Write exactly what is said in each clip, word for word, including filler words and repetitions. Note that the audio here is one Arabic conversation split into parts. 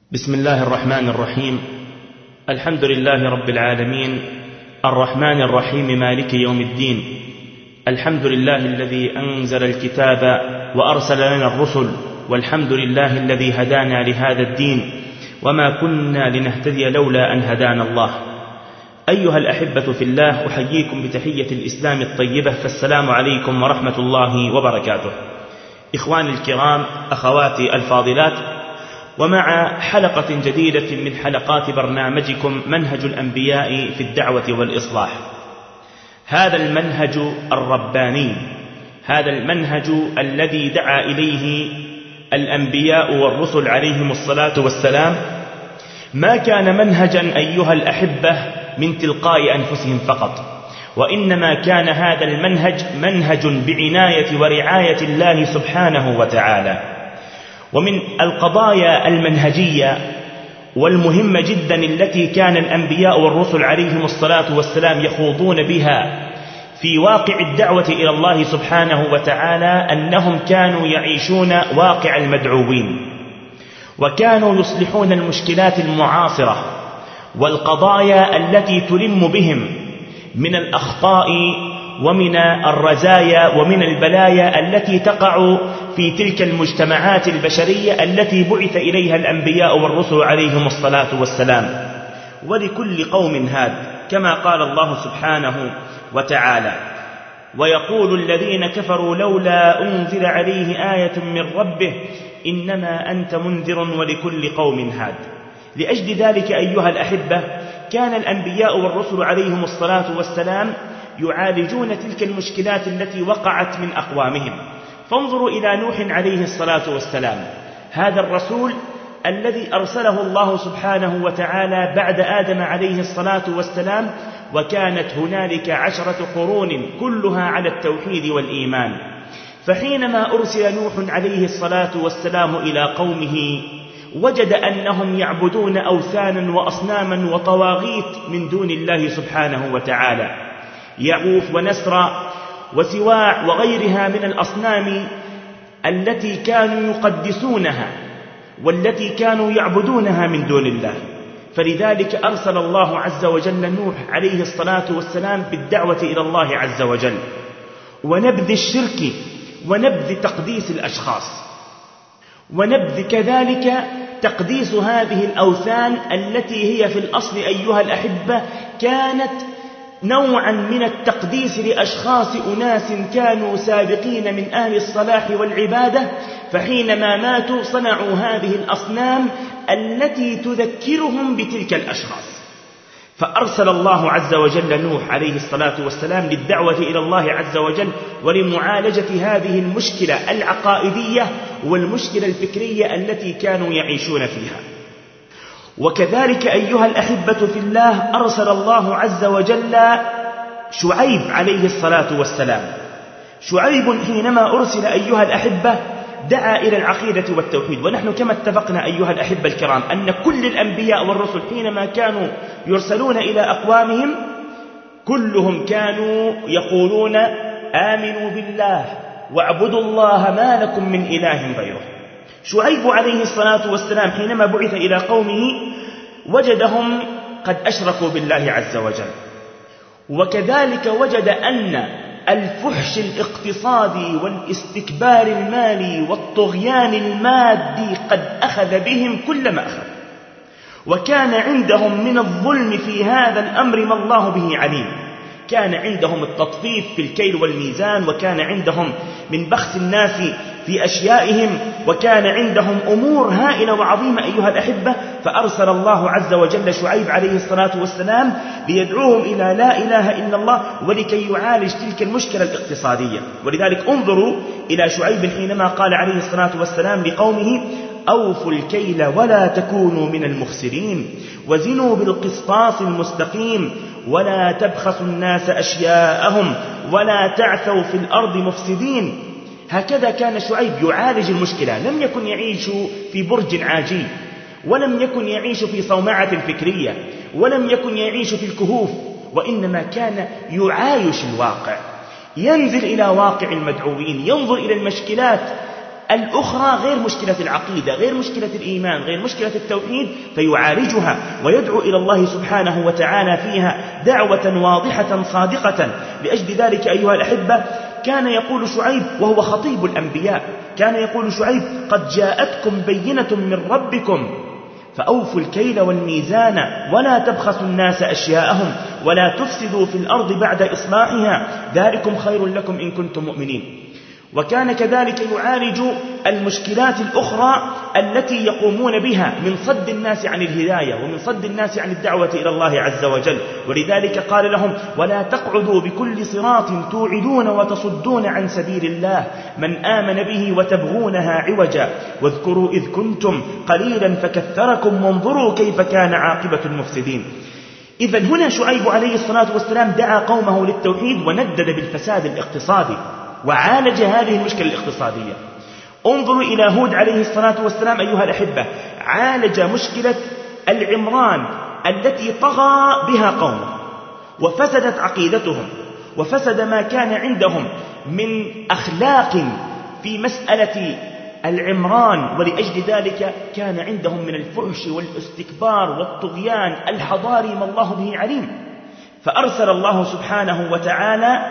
بسم الله الرحمن الرحيم. الحمد لله رب العالمين، الرحمن الرحيم، مالك يوم الدين. الحمد لله الذي أنزل الكتاب وأرسل لنا الرسل، والحمد لله الذي هدانا لهذا الدين، وما كنا لنهتدي لولا أن هدانا الله. أيها الأحبة في الله، أحييكم بتحية الإسلام الطيبة، فالسلام عليكم ورحمة الله وبركاته. إخواني الكرام، أخواتي الفاضلات، ومع حلقة جديدة من حلقات برنامجكم منهج الأنبياء في الدعوة والإصلاح. هذا المنهج الرباني، هذا المنهج الذي دعا إليه الأنبياء والرسل عليهم الصلاة والسلام، ما كان منهجا أيها الأحبة من تلقاء أنفسهم فقط، وإنما كان هذا المنهج منهج بعناية ورعاية الله سبحانه وتعالى. ومن القضايا المنهجية والمهمة جدا التي كان الأنبياء والرسل عليهم الصلاة والسلام يخوضون بها في واقع الدعوة إلى الله سبحانه وتعالى، أنهم كانوا يعيشون واقع المدعوين، وكانوا يصلحون المشكلات المعاصرة والقضايا التي تلم بهم من الأخطاء ومن الرزايا ومن البلايا التي تقع في تلك المجتمعات البشرية التي بعث إليها الأنبياء والرسل عليهم الصلاة والسلام. ولكل قوم هاد، كما قال الله سبحانه وتعالى: ويقول الذين كفروا لولا أنزل عليه آية من ربه إنما أنت منذر ولكل قوم هاد. لأجل ذلك أيها الأحبة، كان الأنبياء والرسل عليهم الصلاة والسلام يعالجون تلك المشكلات التي وقعت من أقوامهم. فانظروا إلى نوح عليه الصلاة والسلام، هذا الرسول الذي أرسله الله سبحانه وتعالى بعد آدم عليه الصلاة والسلام، وكانت هنالك عشرة قرون كلها على التوحيد والإيمان. فحينما أرسل نوح عليه الصلاة والسلام إلى قومه، وجد أنهم يعبدون أوثانا وأصناما وطواغيت من دون الله سبحانه وتعالى، يعوف ونسرا وسواع وغيرها من الأصنام التي كانوا يقدسونها والتي كانوا يعبدونها من دون الله. فلذلك أرسل الله عز وجل نوح عليه الصلاة والسلام بالدعوة إلى الله عز وجل، ونبذ الشرك ونبذ تقديس الأشخاص، ونبذ كذلك تقديس هذه الأوثان التي هي في الأصل أيها الأحبة كانت نوعا من التقديس لأشخاص أناس كانوا سابقين من أهل الصلاح والعبادة، فحينما ماتوا صنعوا هذه الأصنام التي تذكرهم بتلك الأشخاص. فأرسل الله عز وجل نوح عليه الصلاة والسلام للدعوة إلى الله عز وجل ولمعالجة هذه المشكلة العقائدية والمشكلة الفكرية التي كانوا يعيشون فيها. وكذلك أيها الأحبة في الله، أرسل الله عز وجل شعيب عليه الصلاة والسلام. شعيب حينما أرسل أيها الأحبة دعا إلى العقيدة والتوحيد. ونحن كما اتفقنا أيها الأحبة الكرام أن كل الأنبياء والرسل حينما كانوا يرسلون إلى أقوامهم كلهم كانوا يقولون آمنوا بالله واعبدوا الله ما لكم من إله غيره. شعيب عليه الصلاة والسلام حينما بعث إلى قومه وجدهم قد أشركوا بالله عز وجل، وكذلك وجد أن الفحش الاقتصادي والاستكبار المالي والطغيان المادي قد أخذ بهم كل ما أخذ، وكان عندهم من الظلم في هذا الأمر ما الله به عليم. كان عندهم التطفيف في الكيل والميزان، وكان عندهم من بخس الناس في أشيائهم، وكان عندهم أمور هائلة وعظيمة أيها الأحبة. فأرسل الله عز وجل شعيب عليه الصلاة والسلام ليدعوهم إلى لا إله إلا الله ولكي يعالج تلك المشكلة الاقتصادية. ولذلك انظروا إلى شعيب حينما قال عليه الصلاة والسلام لقومه: أوفوا الكيل ولا تكونوا من المخسرين وزنوا بالقسطاس المستقيم ولا تبخسوا الناس أشياءهم ولا تعثوا في الأرض مفسدين. هكذا كان شعيب يعالج المشكلة. لم يكن يعيش في برج عاجي، ولم يكن يعيش في صومعة فكرية، ولم يكن يعيش في الكهوف، وإنما كان يعايش الواقع، ينزل إلى واقع المدعوين، ينظر إلى المشكلات الأخرى غير مشكلة العقيدة، غير مشكلة الإيمان، غير مشكلة التوحيد، فيعالجها ويدعو إلى الله سبحانه وتعالى فيها دعوة واضحة صادقة. لأجل ذلك أيها الأحبة كان يقول شعيب وهو خطيب الأنبياء، كان يقول شعيب: قد جاءتكم بينة من ربكم فأوفوا الكيل والميزان ولا تبخسوا الناس أشياءهم ولا تفسدوا في الأرض بعد إصلاحها ذلكم خير لكم إن كنتم مؤمنين. وكان كذلك يعالج المشكلات الأخرى التي يقومون بها من صد الناس عن الهداية ومن صد الناس عن الدعوة إلى الله عز وجل. ولذلك قال لهم: ولا تقعدوا بكل صراط توعدون وتصدون عن سبيل الله من آمن به وتبغونها عوجا واذكروا إذ كنتم قليلا فكثركم وانظروا كيف كان عاقبة المفسدين. إذن هنا شعيب عليه الصلاة والسلام دعا قومه للتوحيد وندد بالفساد الاقتصادي وعالج هذه المشكلة الاقتصادية. انظروا إلى هود عليه الصلاة والسلام أيها الأحبة، عالج مشكلة العمران التي طغى بها قومه وفسدت عقيدتهم وفسد ما كان عندهم من أخلاق في مسألة العمران. ولأجل ذلك كان عندهم من الفحش والاستكبار والطغيان الحضاري ما الله به عليم. فأرسل الله سبحانه وتعالى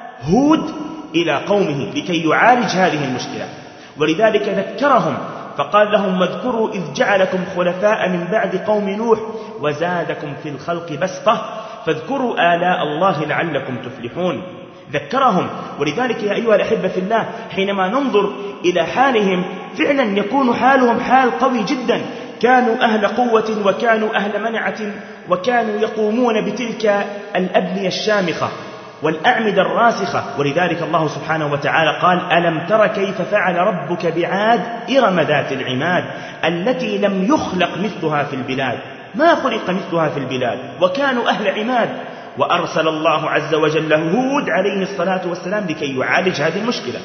هود إلى قومه لكي يعالج هذه المشكلة، ولذلك ذكرهم فقال لهم: واذكروا إذ جعلكم خلفاء من بعد قوم نوح وزادكم في الخلق بسطة فاذكروا آلاء الله لعلكم تفلحون. ذكرهم. ولذلك يا أيها الأحبة في الله حينما ننظر إلى حالهم فعلا يكون حالهم حال قوي جدا. كانوا أهل قوة وكانوا أهل منعة وكانوا يقومون بتلك الأبنية الشامخة والأعمدة الراسخة. ولذلك الله سبحانه وتعالى قال: ألم تر كيف فعل ربك بعاد إرم ذات العماد التي لم يخلق مثلها في البلاد. ما خلق مثلها في البلاد وكانوا أهل عماد. وأرسل الله عز وجل هود عليه الصلاة والسلام لكي يعالج هذه المشكلة.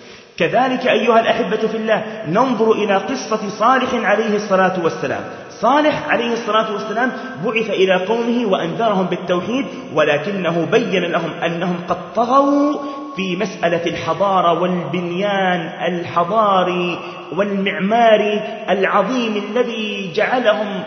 كذلك أيها الأحبة في الله ننظر إلى قصة صالح عليه الصلاة والسلام. صالح عليه الصلاة والسلام بعث إلى قومه وأنذرهم بالتوحيد، ولكنه بين لهم أنهم قد طغوا في مسألة الحضارة والبنيان الحضاري والمعماري العظيم الذي جعلهم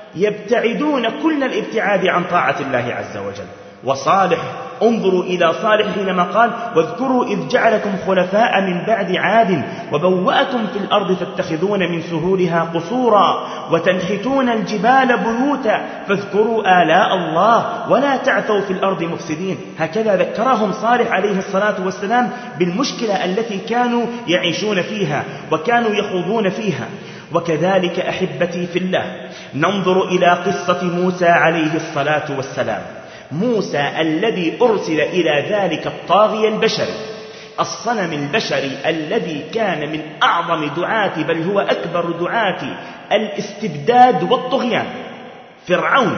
يبتعدون كل الابتعاد عن طاعة الله عز وجل. وصالح، انظروا إلى صالح حينما قال: واذكروا إذ جعلكم خلفاء من بعد عاد وبوأكم في الأرض تتخذون من سهولها قصورا وتنحتون الجبال بيوتا فاذكروا آلاء الله ولا تعثوا في الأرض مفسدين. هكذا ذكرهم صالح عليه الصلاة والسلام بالمشكلة التي كانوا يعيشون فيها وكانوا يخوضون فيها. وكذلك أحبتي في الله ننظر إلى قصة موسى عليه الصلاة والسلام. موسى الذي أرسل إلى ذلك الطاغية البشري الصنم البشري الذي كان من أعظم دعاة بل هو أكبر دعاة الاستبداد والطغيان، فرعون.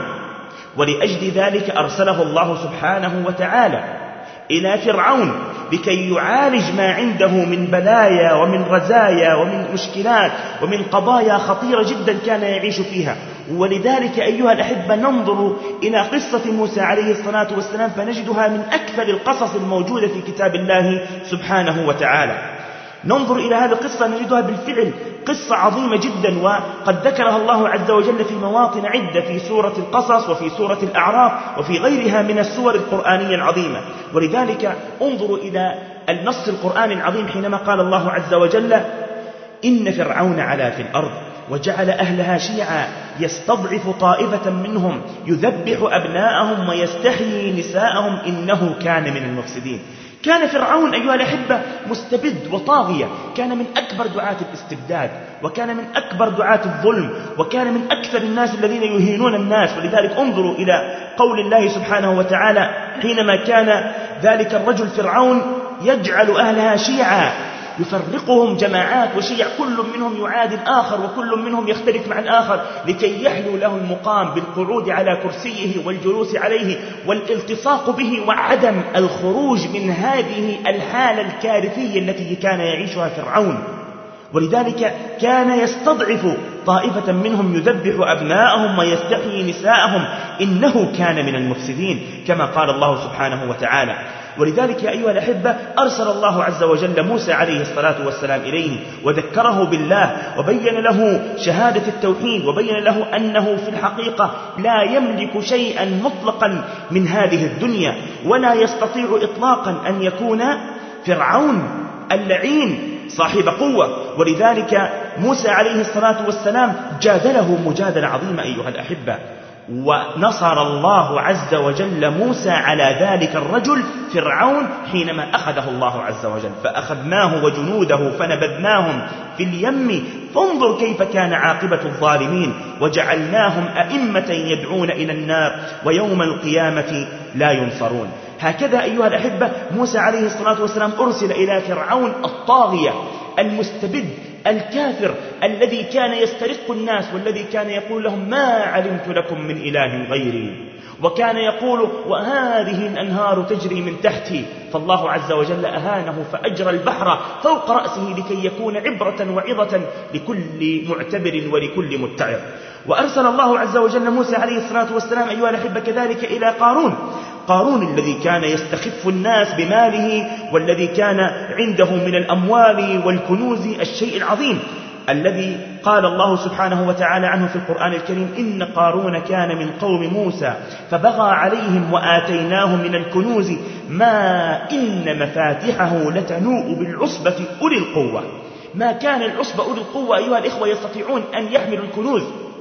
ولأجل ذلك أرسله الله سبحانه وتعالى إلى فرعون لكي يعالج ما عنده من بلايا ومن رزايا ومن مشكلات ومن قضايا خطيرة جدا كان يعيش فيها. ولذلك أيها الأحبة ننظر إلى قصة موسى عليه الصلاة والسلام فنجدها من أكثر القصص الموجودة في كتاب الله سبحانه وتعالى. ننظر إلى هذه القصة نجدها بالفعل قصة عظيمة جدا، وقد ذكرها الله عز وجل في مواطن عدة في سورة القصص وفي سورة الأعراف وفي غيرها من السور القرآنية العظيمة. ولذلك انظروا إلى النص القرآن العظيم حينما قال الله عز وجل: إن فرعون علا في الأرض وجعل أهلها شيعا يستضعف طائفة منهم يذبح أبناءهم ويستحيي نساءهم إنه كان من المفسدين. كان فرعون أيها الأحبة مستبد وطاغية، كان من أكبر دعاة الاستبداد وكان من أكبر دعاة الظلم وكان من أكثر الناس الذين يهينون الناس. ولذلك انظروا إلى قول الله سبحانه وتعالى حينما كان ذلك الرجل فرعون يجعل أهلها شيعا يفرقهم جماعات وشيع، كل منهم يعادي الآخر وكل منهم يختلف مع الآخر لكي يحلو له المقام بالقعود على كرسيه والجلوس عليه والالتصاق به وعدم الخروج من هذه الحالة الكارثية التي كان يعيشها فرعون. ولذلك كان يستضعف طائفة منهم يذبح أبناءهم ويستحيي نساءهم إنه كان من المفسدين كما قال الله سبحانه وتعالى. ولذلك يا أيها الأحبة أرسل الله عز وجل موسى عليه الصلاة والسلام إليه وذكره بالله وبين له شهادة التوحيد وبين له أنه في الحقيقة لا يملك شيئا مطلقا من هذه الدنيا ولا يستطيع إطلاقا أن يكون فرعون اللعين صاحب قوة. ولذلك موسى عليه الصلاة والسلام جادله مجادلة عظيمة أيها الأحبة، ونصر الله عز وجل موسى على ذلك الرجل فرعون حينما أخذه الله عز وجل، فأخذناه وجنوده فنبذناهم في اليم فانظر كيف كان عاقبة الظالمين وجعلناهم أئمة يدعون إلى النار ويوم القيامة لا ينصرون. هكذا أيها الأحبة موسى عليه الصلاة والسلام أرسل إلى فرعون الطاغية المستبد الكافر الذي كان يسترق الناس والذي كان يقول لهم ما علمت لكم من إله غيري، وكان يقول وهذه الأنهار تجري من تحتي، فالله عز وجل أهانه فأجرى البحر فوق رأسه لكي يكون عبرة وعظة لكل معتبر ولكل متعظ. وأرسل الله عز وجل موسى عليه الصلاة والسلام أيها الأحبة كذلك إلى قارون، قارون الذي كان يستخف الناس بماله والذي كان عنده من الأموال والكنوز الشيء العظيم الذي قال الله سبحانه وتعالى عنه في القرآن الكريم إن قارون كان من قوم موسى فبغى عليهم وآتيناه من الكنوز ما إن مفاتحه لتنوء بالعصبة أولي القوة. ما كان العصبة أولي القوة أيها الإخوة يستطيعون أن يحملوا الكنوز،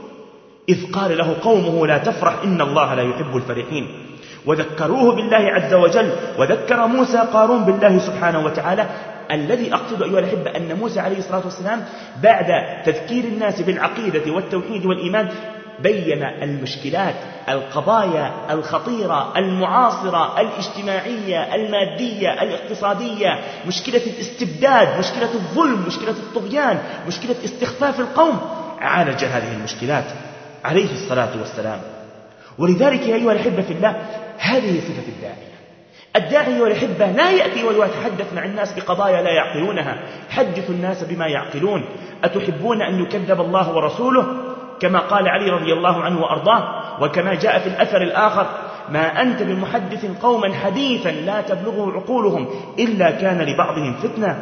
إذ قال له قومه لا تفرح إن الله لا يحب الفرحين. وذكروه بالله عز وجل، وذكر موسى قارون بالله سبحانه وتعالى. الذي أقصد أيها الأحبة أن موسى عليه الصلاة والسلام بعد تذكير الناس بالعقيدة والتوحيد والإيمان بين المشكلات القضايا الخطيرة المعاصرة الاجتماعية المادية الاقتصادية، مشكلة الاستبداد، مشكلة الظلم، مشكلة الطغيان، مشكلة استخفاف القوم، عالج هذه المشكلات عليه الصلاة والسلام. ولذلك يا أيها الأحبة في الله هذه صفة الداعية. الداعي والأحبة لا يأتي ويتحدث مع الناس بقضايا لا يعقلونها. حدثوا الناس بما يعقلون. أتحبون أن يكذب الله ورسوله كما قال علي رضي الله عنه وأرضاه، وكما جاء في الأثر الآخر ما أنت بمحدث قوما حديثا لا تبلغه عقولهم إلا كان لبعضهم فتنة.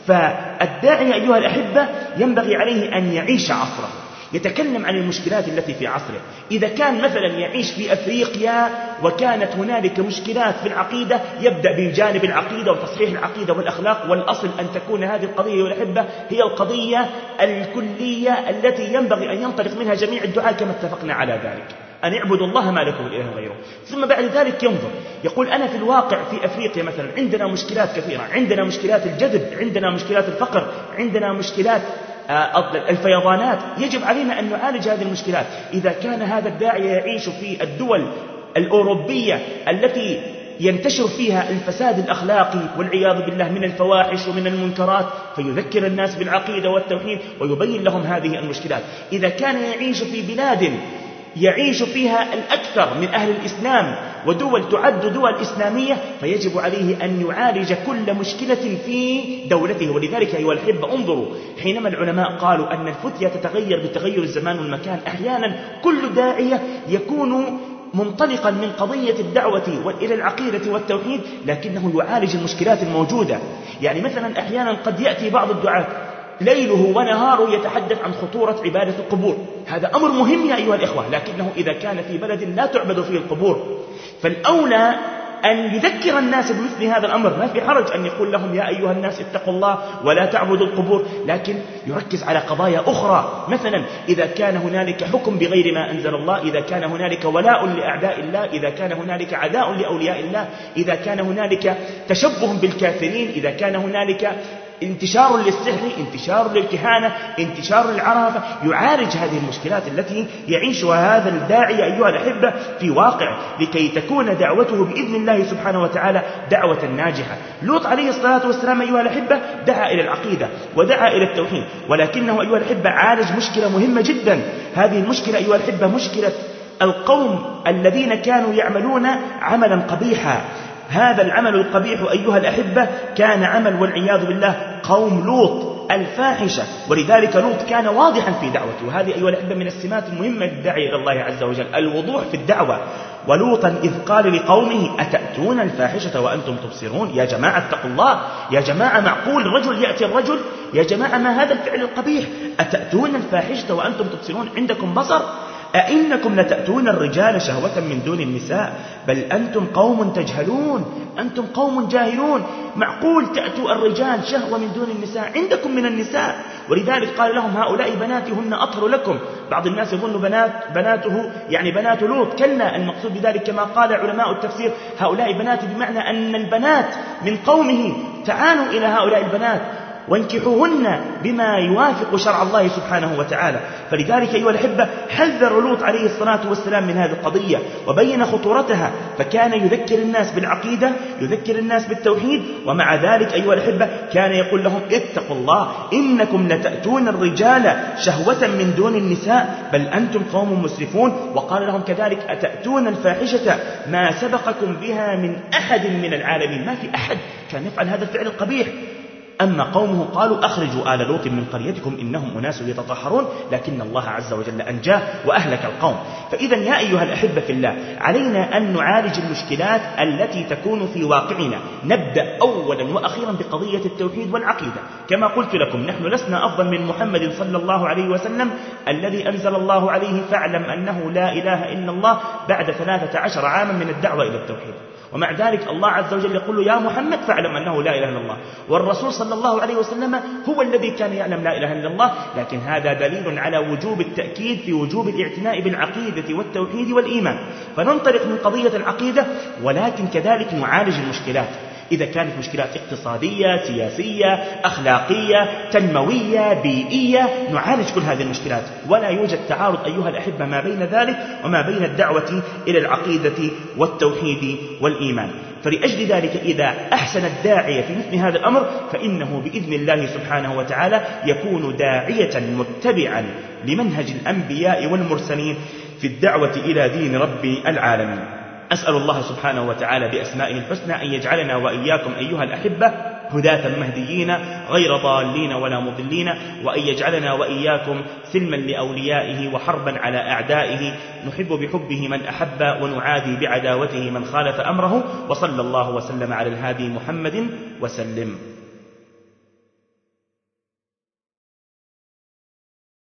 فالداعي أيها الأحبة ينبغي عليه أن يعيش عصره، يتكلم عن المشكلات التي في عصره. إذا كان مثلا يعيش في أفريقيا وكانت هنالك مشكلات في العقيدة يبدأ بجانب العقيدة وتصحيح العقيدة والأخلاق، والأصل أن تكون هذه القضية والأحبة هي القضية الكلية التي ينبغي أن ينطلق منها جميع الدعاء كما اتفقنا على ذلك، أن اعبدوا الله ما لكم من إله غيره. ثم بعد ذلك ينظر يقول أنا في الواقع في أفريقيا مثلا عندنا مشكلات كثيرة، عندنا مشكلات الجذب، عندنا مشكلات الفقر، عندنا مشكلات الفيضانات، يجب علينا أن نعالج هذه المشكلات. إذا كان هذا الداعية يعيش في الدول الأوروبية التي ينتشر فيها الفساد الأخلاقي والعياذ بالله من الفواحش ومن المنكرات، فيذكر الناس بالعقيدة والتوحيد ويبين لهم هذه المشكلات. إذا كان يعيش في بلاد يعيش فيها الأكثر من أهل الإسلام ودول تعد دول إسلامية، فيجب عليه أن يعالج كل مشكلة في دولته. ولذلك أيها الأحبة انظروا، حينما العلماء قالوا أن الفتية تتغير بتغير الزمان والمكان، أحيانا كل داعية يكون منطلقا من قضية الدعوة إلى العقيدة والتوحيد لكنه يعالج المشكلات الموجودة. يعني مثلا أحيانا قد يأتي بعض الدعاة ليله ونهاره يتحدث عن خطورة عبادة القبور، هذا أمر مهم يا أيها الإخوة، لكنه إذا كان في بلد لا تعبد فيه القبور فالأولى أن يذكر الناس بمثل هذا الأمر. ما في حرج أن يقول لهم يا أيها الناس اتقوا الله ولا تعبدوا القبور، لكن يركز على قضايا أخرى. مثلا إذا كان هنالك حكم بغير ما أنزل الله، إذا كان هنالك ولاء لأعداء الله، إذا كان هنالك عداء لأولياء الله، إذا كان هنالك تشبه بالكافرين، إذا كان هنالك انتشار للسحر، انتشار للكهانة، انتشار للعرافة، يعالج هذه المشكلات التي يعيشها هذا الداعي أيها الأحبة في واقع لكي تكون دعوته بإذن الله سبحانه وتعالى دعوة ناجحة. لوط عليه الصلاة والسلام أيها الأحبة دعا إلى العقيدة ودعا إلى التوحيد، ولكنه أيها الأحبة عالج مشكلة مهمة جدا. هذه المشكلة أيها الأحبة مشكلة القوم الذين كانوا يعملون عملا قبيحا. هذا العمل القبيح أيها الأحبة كان عمل والعياذ بالله قوم لوط الفاحشة. ولذلك لوط كان واضحا في دعوته، وهذه أيها الأحبة من السمات المهمة للداعي إلى الله عز وجل، الوضوح في الدعوة. ولوطا إذ قال لقومه أتأتون الفاحشة وأنتم تبصرون. يا جماعة اتقوا الله، يا جماعة معقول الرجل يأتي الرجل؟ يا جماعة ما هذا الفعل القبيح؟ أتأتون الفاحشة وأنتم تبصرون، عندكم بصر؟ أئنكم لتأتون الرجال شهوة من دون النساء بل أنتم قوم تجهلون، أنتم قوم جاهلون. معقول تأتوا الرجال شهوة من دون النساء؟ عندكم من النساء. ولذلك قال لهم هؤلاء بناتي هن أطهر لكم. بعض الناس يظن بنات بناته يعني بنات لوط، كلا، المقصود بذلك كما قال علماء التفسير هؤلاء بناتي بمعنى أن البنات من قومه تعالوا إلى هؤلاء البنات وانكحوهن بما يوافق شرع الله سبحانه وتعالى. فلذلك أيها الأحبة حذر لوط عليه الصلاة والسلام من هذه القضية وبين خطورتها، فكان يذكر الناس بالعقيدة، يذكر الناس بالتوحيد، ومع ذلك أيها الأحبة كان يقول لهم اتقوا الله إنكم لتأتون الرجال شهوة من دون النساء بل أنتم قوم مسرفون. وقال لهم كذلك أتأتون الفاحشة ما سبقكم بها من أحد من العالمين، ما في أحد كان يفعل هذا الفعل القبيح. أما قومه قالوا أخرجوا آل لوط من قريتكم إنهم أناس يتطهرون، لكن الله عز وجل أنجاه وأهلك القوم. فإذا يا أيها الأحبة في الله علينا أن نعالج المشكلات التي تكون في واقعنا. نبدأ أولا وأخيرا بقضية التوحيد والعقيدة. كما قلت لكم نحن لسنا أفضل من محمد صلى الله عليه وسلم الذي أنزل الله عليه فاعلم أنه لا إله إلا الله بعد ثلاثة عشر عاما من الدعوة إلى التوحيد. ومع ذلك الله عز وجل يقول له يا محمد فاعلم أنه لا إله إلا الله، والرسول صلى الله عليه وسلم هو الذي كان يعلم لا إله إلا الله. لكن هذا دليل على وجوب التأكيد في وجوب الاعتناء بالعقيدة والتوحيد والإيمان. فننطلق من قضية العقيدة، ولكن كذلك نعالج المشكلات. إذا كانت مشكلات اقتصادية، سياسية، أخلاقية، تنموية، بيئية، نعالج كل هذه المشكلات، ولا يوجد تعارض أيها الأحبة ما بين ذلك وما بين الدعوة إلى العقيدة والتوحيد والإيمان. فلأجل ذلك إذا أحسن الداعية في مثل هذا الأمر فإنه بإذن الله سبحانه وتعالى يكون داعية متبعا لمنهج الأنبياء والمرسلين في الدعوة إلى دين رب العالمين. أسأل الله سبحانه وتعالى بأسمائه الحسنى أن يجعلنا وإياكم أيها الأحبة هداة مهديين غير ضالين ولا مضلين، وأن يجعلنا وإياكم سلما لأوليائه وحربا على أعدائه، نحب بحبه من أحب ونعادي بعداوته من خالف أمره. وصلى الله وسلم على الهادي محمد وسلم.